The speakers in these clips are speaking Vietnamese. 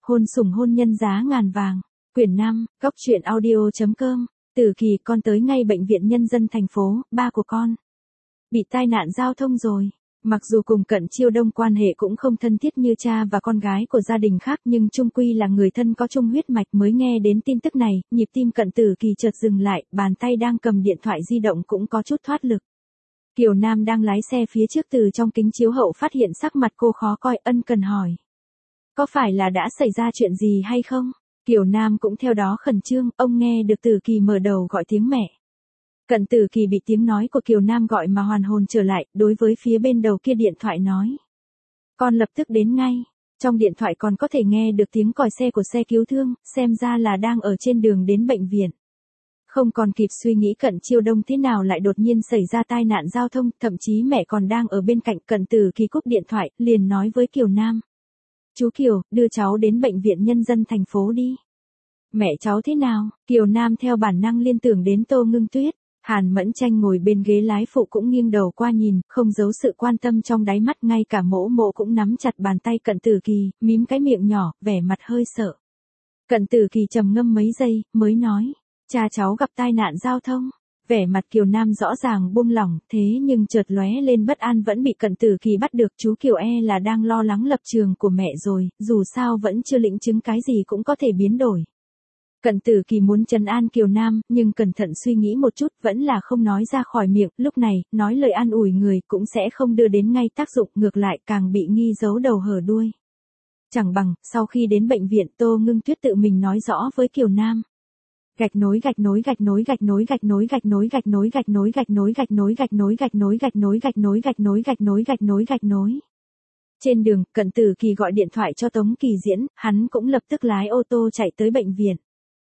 Hôn sủng hôn nhân giá ngàn vàng. Quyển 5, Góc truyện audio.com. Tử Kỳ, con tới ngay bệnh viện nhân dân thành phố, ba của con bị tai nạn giao thông rồi. Mặc dù cùng Cận Chiêu Đông quan hệ cũng không thân thiết như cha và con gái của gia đình khác, nhưng chung quy là người thân có chung huyết mạch. Mới nghe đến tin tức này, nhịp tim Cận Tử Kỳ chợt dừng lại, bàn tay đang cầm điện thoại di động cũng có chút thoát lực. Kiều Nam đang lái xe phía trước từ trong kính chiếu hậu phát hiện sắc mặt cô khó coi, ân cần hỏi: có phải là đã xảy ra chuyện gì hay không? Kiều Nam cũng theo đó khẩn trương, ông nghe được Tử Kỳ mở đầu gọi tiếng mẹ. Cận Tử Kỳ bị tiếng nói của Kiều Nam gọi mà hoàn hồn trở lại, đối với phía bên đầu kia điện thoại nói: con lập tức đến ngay. Trong điện thoại còn có thể nghe được tiếng còi xe của xe cứu thương, xem ra là đang ở trên đường đến bệnh viện. Không còn kịp suy nghĩ Cận Chiêu Đông thế nào lại đột nhiên xảy ra tai nạn giao thông, thậm chí mẹ còn đang ở bên cạnh. Cận Tử Kỳ cúp điện thoại, liền nói với Kiều Nam: chú Kiều, đưa cháu đến bệnh viện nhân dân thành phố đi. Mẹ cháu thế nào? Kiều Nam theo bản năng liên tưởng đến Tô Ngưng Tuyết. Hàn Mẫn Tranh ngồi bên ghế lái phụ cũng nghiêng đầu qua nhìn, không giấu sự quan tâm trong đáy mắt, ngay cả Mỗ Mỗ cũng nắm chặt bàn tay Cận Tử Kỳ, mím cái miệng nhỏ, vẻ mặt hơi sợ. Cận Tử Kỳ trầm ngâm mấy giây, mới nói: cha cháu gặp tai nạn giao thông. Vẻ mặt Kiều Nam rõ ràng buông lỏng, thế nhưng chợt lóe lên bất an vẫn bị Cận Tử Kỳ bắt được. Chú Kiều là đang lo lắng lập trường của mẹ rồi, dù sao vẫn chưa lĩnh chứng cái gì cũng có thể biến đổi. Cận Tử Kỳ muốn trấn an Kiều Nam, nhưng cẩn thận suy nghĩ một chút vẫn là không nói ra khỏi miệng. Lúc này, nói lời an ủi người cũng sẽ không đưa đến ngay tác dụng, ngược lại càng bị nghi giấu đầu hở đuôi. Chẳng bằng, sau khi đến bệnh viện, Tô Ngưng Tuyết tự mình nói rõ với Kiều Nam. Gạch nối gạch nối gạch nối gạch nối gạch nối gạch nối gạch nối gạch nối gạch nối gạch nối gạch nối gạch nối gạch nối gạch nối gạch nối gạch nối gạch nối gạch nối. Trên đường, Cận Tử Kỳ gọi điện thoại cho Tống Kỳ Diễn, hắn cũng lập tức lái ô tô chạy tới bệnh viện.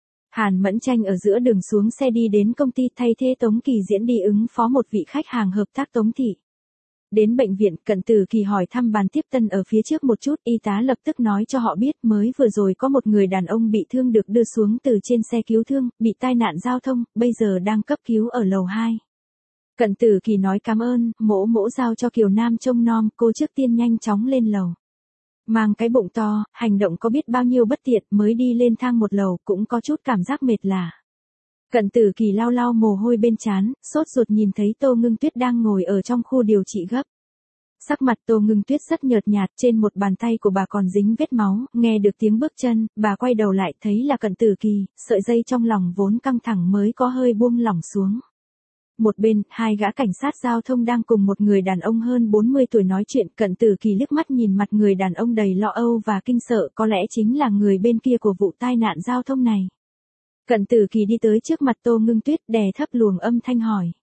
Hàn Mẫn Tranh ở giữa đường xuống xe đi đến công ty thay thế Tống Kỳ Diễn đi ứng phó một vị khách hàng hợp tác Tống thị. Đến bệnh viện, Cận Tử Kỳ hỏi thăm bàn tiếp tân ở phía trước một chút, y tá lập tức nói cho họ biết mới vừa rồi có một người đàn ông bị thương được đưa xuống từ trên xe cứu thương, bị tai nạn giao thông, bây giờ đang cấp cứu ở lầu 2. Cận Tử Kỳ nói cảm ơn, Mỗ Mỗ giao cho Kiều Nam trông nom, cô trước tiên nhanh chóng lên lầu. Mang cái bụng to, hành động có biết bao nhiêu bất tiện, mới đi lên thang một lầu cũng có chút cảm giác mệt lả. Cận Tử Kỳ lau lau mồ hôi bên trán, sốt ruột nhìn thấy Tô Ngưng Tuyết đang ngồi ở trong khu điều trị gấp. Sắc mặt Tô Ngưng Tuyết rất nhợt nhạt, trên một bàn tay của bà còn dính vết máu. Nghe được tiếng bước chân, bà quay đầu lại thấy là Cận Tử Kỳ, sợi dây trong lòng vốn căng thẳng mới có hơi buông lỏng xuống. Một bên, hai gã cảnh sát giao thông đang cùng một người đàn ông hơn 40 tuổi nói chuyện. Cận Tử Kỳ liếc mắt nhìn mặt người đàn ông đầy lo âu và kinh sợ, có lẽ chính là người bên kia của vụ tai nạn giao thông này. Cận Tử Kỳ đi tới trước mặt Tô Ngưng Tuyết, đè thấp luồng âm thanh hỏi: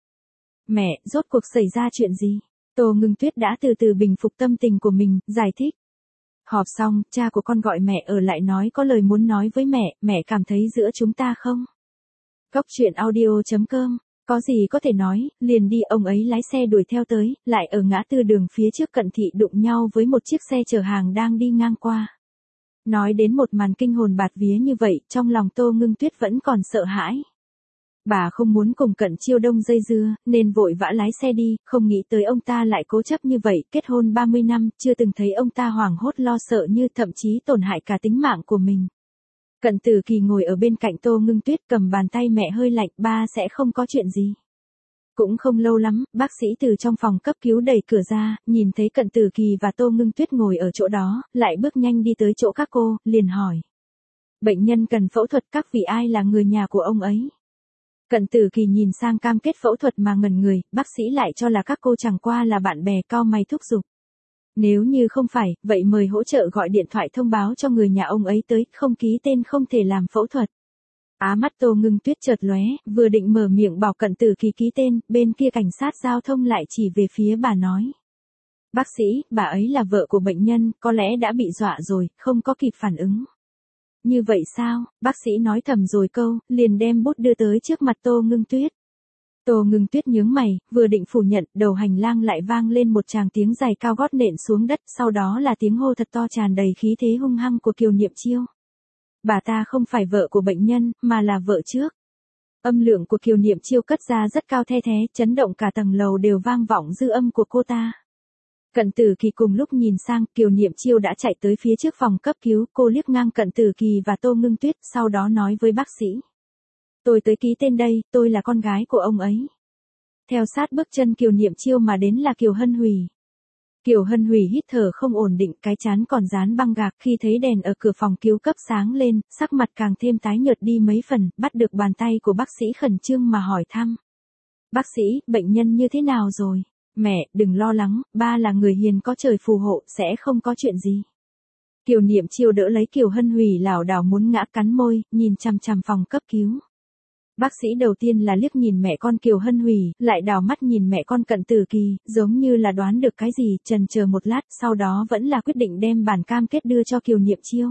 mẹ, rốt cuộc xảy ra chuyện gì? Tô Ngưng Tuyết đã từ từ bình phục tâm tình của mình, giải thích. Họp xong, cha của con gọi mẹ ở lại nói có lời muốn nói với mẹ cảm thấy giữa chúng ta không? Góc truyện audio.com. Có gì có thể nói, liền đi. Ông ấy lái xe đuổi theo tới, lại ở ngã tư đường phía trước Cận thị đụng nhau với một chiếc xe chở hàng đang đi ngang qua. Nói đến một màn kinh hồn bạt vía như vậy, trong lòng Tô Ngưng Tuyết vẫn còn sợ hãi. Bà không muốn cùng Cận Chiêu Đông dây dưa, nên vội vã lái xe đi, không nghĩ tới ông ta lại cố chấp như vậy. Kết hôn 30 năm, chưa từng thấy ông ta hoảng hốt lo sợ như, thậm chí tổn hại cả tính mạng của mình. Cận Tử Kỳ ngồi ở bên cạnh Tô Ngưng Tuyết, cầm bàn tay mẹ hơi lạnh, ba sẽ không có chuyện gì. Cũng không lâu lắm, bác sĩ từ trong phòng cấp cứu đẩy cửa ra, nhìn thấy Cận Tử Kỳ và Tô Ngưng Tuyết ngồi ở chỗ đó, lại bước nhanh đi tới chỗ các cô, liền hỏi. Bệnh nhân cần phẫu thuật, các vị ai là người nhà của ông ấy? Cận Tử Kỳ nhìn sang cam kết phẫu thuật mà ngẩn người, bác sĩ lại cho là các cô chẳng qua là bạn bè, cau mày thúc giục. Nếu như không phải, vậy mời hỗ trợ gọi điện thoại thông báo cho người nhà ông ấy tới, không ký tên không thể làm phẫu thuật. Mắt Tô Ngưng Tuyết chợt lóe, vừa định mở miệng bảo Cận Tử Kỳ ký tên, bên kia cảnh sát giao thông lại chỉ về phía bà nói. Bác sĩ, bà ấy là vợ của bệnh nhân, có lẽ đã bị dọa rồi, không có kịp phản ứng. Như vậy sao? Bác sĩ nói thầm rồi câu, liền đem bút đưa tới trước mặt Tô Ngưng Tuyết. Tô Ngưng Tuyết nhướng mày, vừa định phủ nhận, đầu hành lang lại vang lên một tràng tiếng giày cao gót nện xuống đất, sau đó là tiếng hô thật to tràn đầy khí thế hung hăng của Kiều Niệm Chiêu. Bà ta không phải vợ của bệnh nhân, mà là vợ trước. Âm lượng của Kiều Niệm Chiêu cất ra rất cao, the thé, chấn động cả tầng lầu đều vang vọng dư âm của cô ta. Cận Tử Kỳ cùng lúc nhìn sang, Kiều Niệm Chiêu đã chạy tới phía trước phòng cấp cứu, cô liếc ngang Cận Tử Kỳ và Tô Ngưng Tuyết, sau đó nói với bác sĩ. Tôi tới ký tên đây, tôi là con gái của ông ấy. Theo sát bước chân Kiều Niệm Chiêu mà đến là Kiều Hân Hủy. Kiều Hân Hủy hít thở không ổn định, cái trán còn dán băng gạc, khi thấy đèn ở cửa phòng cứu cấp sáng lên, sắc mặt càng thêm tái nhợt đi mấy phần, bắt được bàn tay của bác sĩ khẩn trương mà hỏi thăm. Bác sĩ, bệnh nhân như thế nào rồi? Mẹ, đừng lo lắng, ba là người hiền có trời phù hộ, sẽ không có chuyện gì. Kiều Niệm Chiêu đỡ lấy Kiều Hân Hủy lảo đảo muốn ngã, cắn môi, nhìn chằm chằm phòng cấp cứu. Bác sĩ đầu tiên là liếc nhìn mẹ con Kiều Hân Hủy, lại đảo mắt nhìn mẹ con Cận Tử Kỳ, giống như là đoán được cái gì, chần chờ một lát, sau đó vẫn là quyết định đem bản cam kết đưa cho Kiều Niệm Chiêu.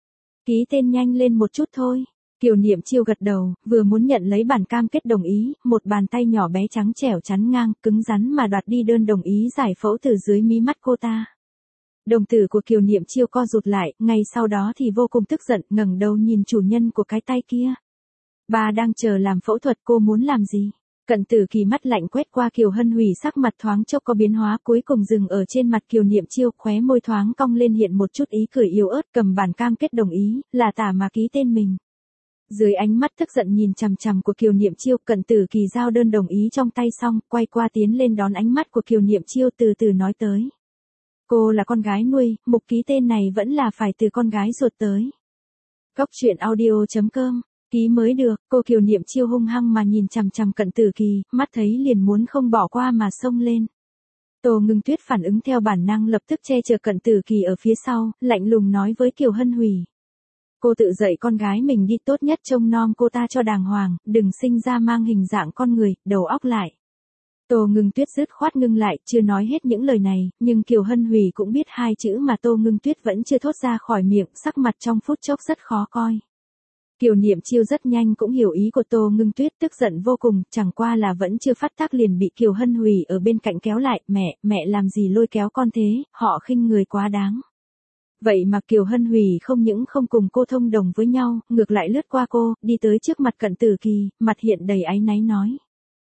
Ký tên nhanh lên một chút thôi. Kiều Niệm Chiêu gật đầu, vừa muốn nhận lấy bản cam kết đồng ý, một bàn tay nhỏ bé trắng trẻo chắn ngang, cứng rắn mà đoạt đi đơn đồng ý giải phẫu từ dưới mí mắt cô ta. Đồng tử của Kiều Niệm Chiêu co rụt lại, ngay sau đó thì vô cùng tức giận, ngẩng đầu nhìn chủ nhân của cái tay kia. Ba đang chờ làm phẫu thuật, cô muốn làm gì? Cận Tử Kỳ mắt lạnh quét qua Kiều Hân Hủy, sắc mặt thoáng chốc có biến hóa, cuối cùng dừng ở trên mặt Kiều Niệm Chiêu, khóe môi thoáng cong lên hiện một chút ý cười yếu ớt, cầm bản cam kết đồng ý, là tả mà ký tên mình. Dưới ánh mắt tức giận nhìn chằm chằm của Kiều Niệm Chiêu, Cận Tử Kỳ giao đơn đồng ý trong tay xong, quay qua tiến lên đón ánh mắt của Kiều Niệm Chiêu, từ từ nói tới. Cô là con gái nuôi, mục ký tên này vẫn là phải từ con gái ruột tới. Góc truyện audio.com. Ký mới được, cô Kiều Niệm Chiêu hung hăng mà nhìn chằm chằm Cận Tử Kỳ, mắt thấy liền muốn không bỏ qua mà xông lên. Tô Ngưng Tuyết phản ứng theo bản năng lập tức che chở Cận Tử Kỳ ở phía sau, lạnh lùng nói với Kiều Hân Hủy. Cô tự dạy con gái mình đi, tốt nhất trông nom cô ta cho đàng hoàng, đừng sinh ra mang hình dạng con người, đầu óc lại. Tô Ngưng Tuyết dứt khoát ngưng lại, chưa nói hết những lời này, nhưng Kiều Hân Hủy cũng biết hai chữ mà Tô Ngưng Tuyết vẫn chưa thốt ra khỏi miệng, sắc mặt trong phút chốc rất khó coi. Kiều Niệm Chiêu rất nhanh cũng hiểu ý của Tô Ngưng Tuyết, tức giận vô cùng, chẳng qua là vẫn chưa phát tác liền bị Kiều Hân Hủy ở bên cạnh kéo lại, mẹ làm gì lôi kéo con thế, họ khinh người quá đáng. Vậy mà Kiều Hân Hủy không những không cùng cô thông đồng với nhau, ngược lại lướt qua cô, đi tới trước mặt Cận Tử Kỳ, mặt hiện đầy áy náy nói.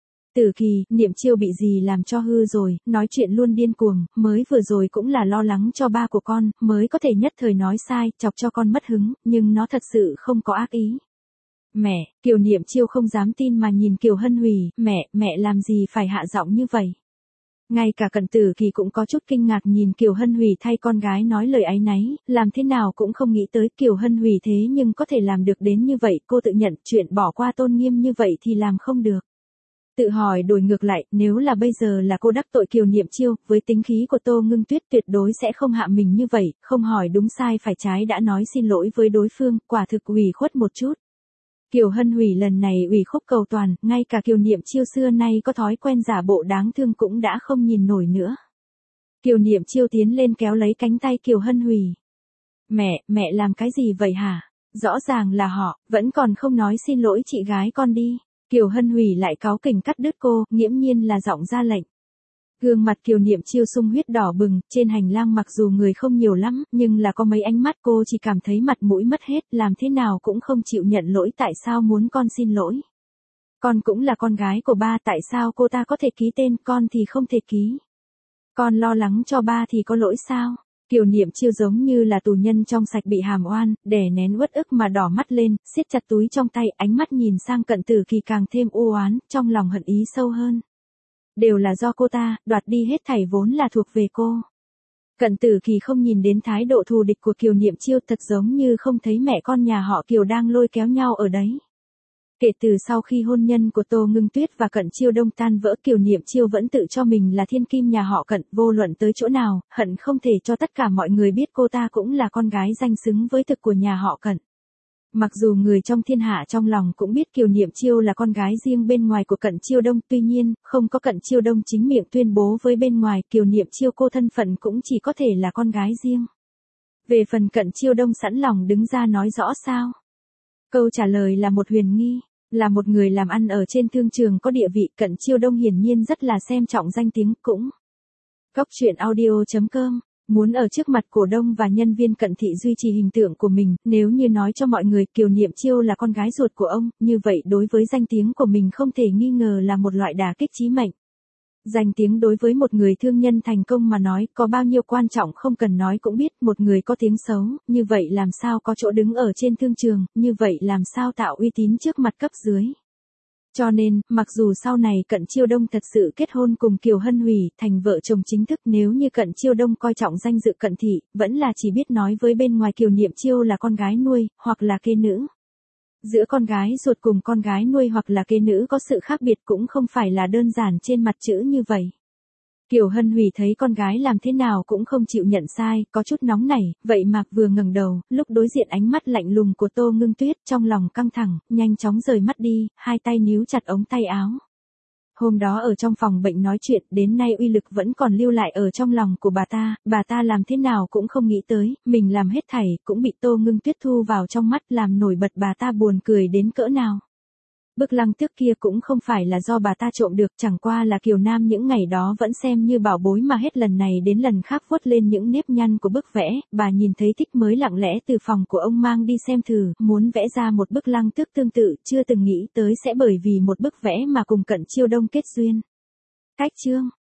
Tử Kỳ, Niệm Chiêu bị gì làm cho hư rồi, nói chuyện luôn điên cuồng, mới vừa rồi cũng là lo lắng cho ba của con, mới có thể nhất thời nói sai, chọc cho con mất hứng, nhưng nó thật sự không có ác ý. Mẹ, Kiều Niệm Chiêu không dám tin mà nhìn Kiều Hân Hủy, mẹ làm gì phải hạ giọng như vậy. Ngay cả Cận Tử Kỳ cũng có chút kinh ngạc nhìn Kiều Hân Hủy thay con gái nói lời áy náy, làm thế nào cũng không nghĩ tới Kiều Hân Hủy thế nhưng có thể làm được đến như vậy, cô tự nhận chuyện bỏ qua tôn nghiêm như vậy thì làm không được. Tự hỏi đổi ngược lại, nếu là bây giờ là cô đắc tội Kiều Niệm Chiêu, với tính khí của Tô Ngưng Tuyết tuyệt đối sẽ không hạ mình như vậy, không hỏi đúng sai phải trái đã nói xin lỗi với đối phương, quả thực ủy khuất một chút. Kiều Hân Hủy lần này ủy khúc cầu toàn, ngay cả Kiều Niệm Chiêu xưa nay có thói quen giả bộ đáng thương cũng đã không nhìn nổi nữa. Kiều Niệm Chiêu tiến lên kéo lấy cánh tay Kiều Hân Hủy. Mẹ làm cái gì vậy hả? Rõ ràng là họ, vẫn còn không nói xin lỗi chị gái con đi. Kiều Hân Hủy lại cáu kỉnh cắt đứt cô, nghiễm nhiên là giọng ra lệnh. Gương mặt Kiều Niệm Chiêu sung huyết đỏ bừng, trên hành lang mặc dù người không nhiều lắm, nhưng là có mấy ánh mắt cô chỉ cảm thấy mặt mũi mất hết, làm thế nào cũng không chịu nhận lỗi, tại sao muốn con xin lỗi. Con cũng là con gái của ba, tại sao cô ta có thể ký tên, con thì không thể ký. Con lo lắng cho ba thì có lỗi sao? Kiều Niệm Chiêu giống như là tù nhân trong sạch bị hàm oan, đè nén uất ức mà đỏ mắt lên, siết chặt túi trong tay, ánh mắt nhìn sang Cận Tử Kỳ càng thêm u oán, trong lòng hận ý sâu hơn. Đều là do cô ta, đoạt đi hết thảy vốn là thuộc về cô. Cận Tử Kỳ không nhìn đến thái độ thù địch của Kiều Niệm Chiêu, thật giống như không thấy mẹ con nhà họ Kiều đang lôi kéo nhau ở đấy. Kể từ sau khi hôn nhân của Tô Ngưng Tuyết và Cận Chiêu Đông tan vỡ, Kiều Niệm Chiêu vẫn tự cho mình là thiên kim nhà họ Cận, vô luận tới chỗ nào, hận không thể cho tất cả mọi người biết cô ta cũng là con gái danh xứng với thực của nhà họ Cận. Mặc dù người trong thiên hạ trong lòng cũng biết Kiều Niệm Chiêu là con gái riêng bên ngoài của Cận Chiêu Đông, tuy nhiên, không có Cận Chiêu Đông chính miệng tuyên bố với bên ngoài, Kiều Niệm Chiêu cô thân phận cũng chỉ có thể là con gái riêng. Về phần Cận Chiêu Đông sẵn lòng đứng ra nói rõ sao? Câu trả lời là một huyền nghi. Là một người làm ăn ở trên thương trường có địa vị, Cận Chiêu Đông hiển nhiên rất là xem trọng danh tiếng cũng. Góc truyện audio.com. Muốn ở trước mặt cổ đông và nhân viên Cận thị duy trì hình tượng của mình, nếu như nói cho mọi người Kiều Niệm Chiêu là con gái ruột của ông, như vậy đối với danh tiếng của mình không thể nghi ngờ là một loại đả kích chí mệnh. Danh tiếng đối với một người thương nhân thành công mà nói có bao nhiêu quan trọng không cần nói cũng biết, một người có tiếng xấu, như vậy làm sao có chỗ đứng ở trên thương trường, như vậy làm sao tạo uy tín trước mặt cấp dưới. Cho nên, mặc dù sau này Cận Chiêu Đông thật sự kết hôn cùng Kiều Hân Hủy, thành vợ chồng chính thức, nếu như Cận Chiêu Đông coi trọng danh dự Cận thị, vẫn là chỉ biết nói với bên ngoài Kiều Niệm Chiêu là con gái nuôi, hoặc là kê nữ. Giữa con gái ruột cùng con gái nuôi hoặc là kê nữ có sự khác biệt cũng không phải là đơn giản trên mặt chữ như vậy. Kiều Hân Hủy thấy con gái làm thế nào cũng không chịu nhận sai, có chút nóng nảy, vậy mà vừa ngẩng đầu, lúc đối diện ánh mắt lạnh lùng của Tô Ngưng Tuyết, trong lòng căng thẳng, nhanh chóng rời mắt đi, hai tay níu chặt ống tay áo. Hôm đó ở trong phòng bệnh nói chuyện, đến nay uy lực vẫn còn lưu lại ở trong lòng của bà ta làm thế nào cũng không nghĩ tới, mình làm hết thảy, cũng bị Tô Ngưng Tuyết thu vào trong mắt, làm nổi bật bà ta buồn cười đến cỡ nào. Bức lăng tước kia cũng không phải là do bà ta trộm được, chẳng qua là Kiều Nam những ngày đó vẫn xem như bảo bối mà hết lần này đến lần khác vuốt lên những nếp nhăn của bức vẽ, bà nhìn thấy thích mới lặng lẽ từ phòng của ông mang đi xem thử, muốn vẽ ra một bức lăng tước tương tự, chưa từng nghĩ tới sẽ bởi vì một bức vẽ mà cùng Cận Chiêu Đông kết duyên. Cách chương